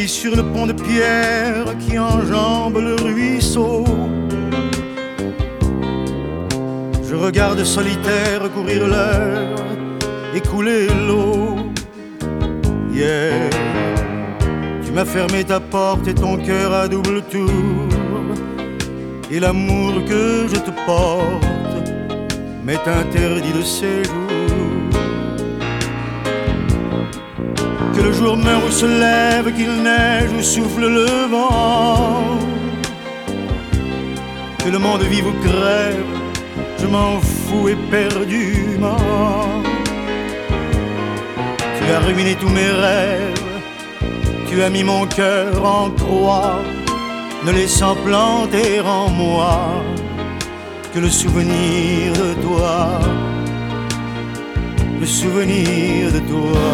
assis sur le pont de pierre qui enjambe le ruisseau. Je regarde solitaire courir l'heure et couler l'eau. Hier, tu m'as fermé ta porte et ton cœur à double tour. Et l'amour que je te porte m'est interdit de séjour. Que le jour meure ou se lève, qu'il neige ou souffle le vent, que le monde vive ou crève, je m'en fous éperdument. Tu as ruiné tous mes rêves, tu as mis mon cœur en croix, ne laissant planter en moi que le souvenir de toi, le souvenir de toi.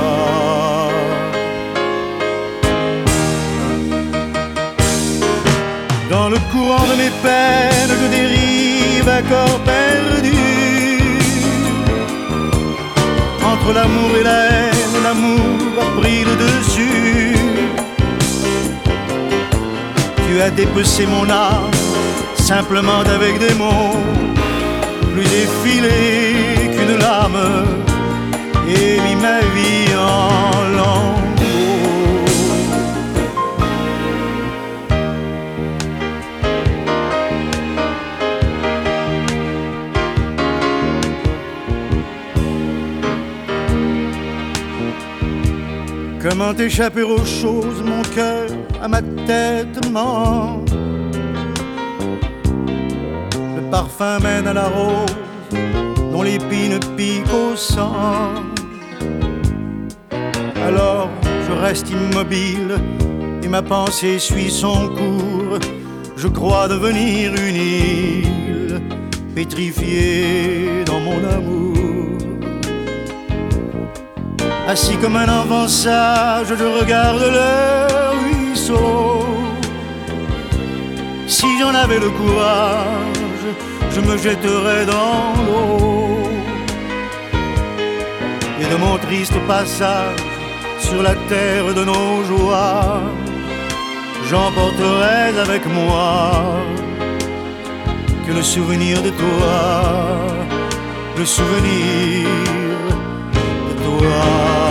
Dans le courant de mes peines, je dérive à corps perdu. Entre l'amour et la haine, l'amour a pris le dessus. Tu as dépecé mon âme, simplement avec des mots, plus effilés qu'une lame, et mis ma vie en lambeaux. Comment échapper aux choses, mon cœur à ma tête ment. Le parfum mène à la rose, dont l'épine pique au sang. Alors je reste immobile et ma pensée suit son cours. Je crois devenir une île, pétrifiée dans mon amour. Assis comme un enfant sage, je regarde le ruisseau. Si j'en avais le courage, je me jetterais dans l'eau. Et de mon triste passage sur la terre de nos joies, j'emporterais avec moi que le souvenir de toi, le souvenir de toi.